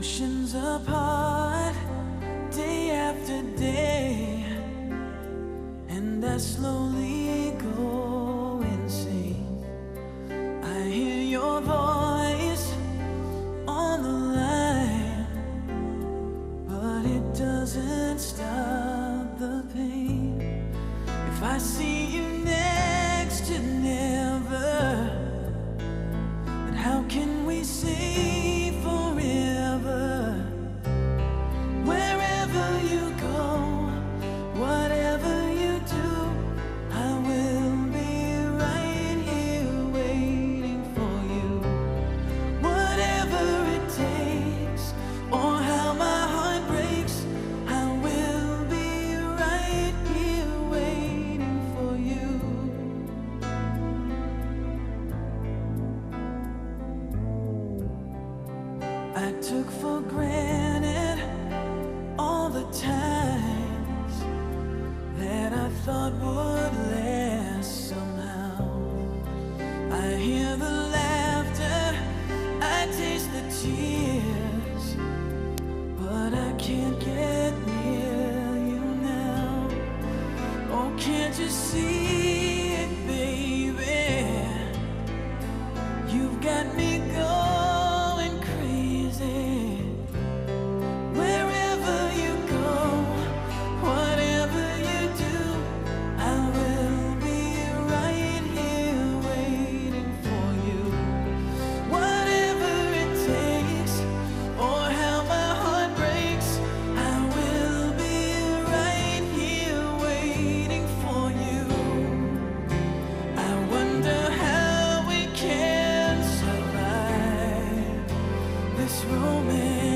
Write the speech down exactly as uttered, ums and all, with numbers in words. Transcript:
Oceans apart, day after day, and I slowly go insane. I hear your voice on the line, but it doesn't stop the pain. If I see you next to never, then how can we say forever? Wherever you go, whatever you do, I will be right here waiting for you. Whatever it takes, or how my heart breaks, I will be right here waiting for you. I took for granted all the times that I thought would last somehow. I hear the laughter, I taste the tears, but I can't get near you now. Oh, can't you see it, baby? You've got me going crazy. Wherever you go, whatever you do, I will be right here waiting for you. Whatever it takes, or how my heart breaks, I will be right here waiting for you. I wonder how we can survive this romance.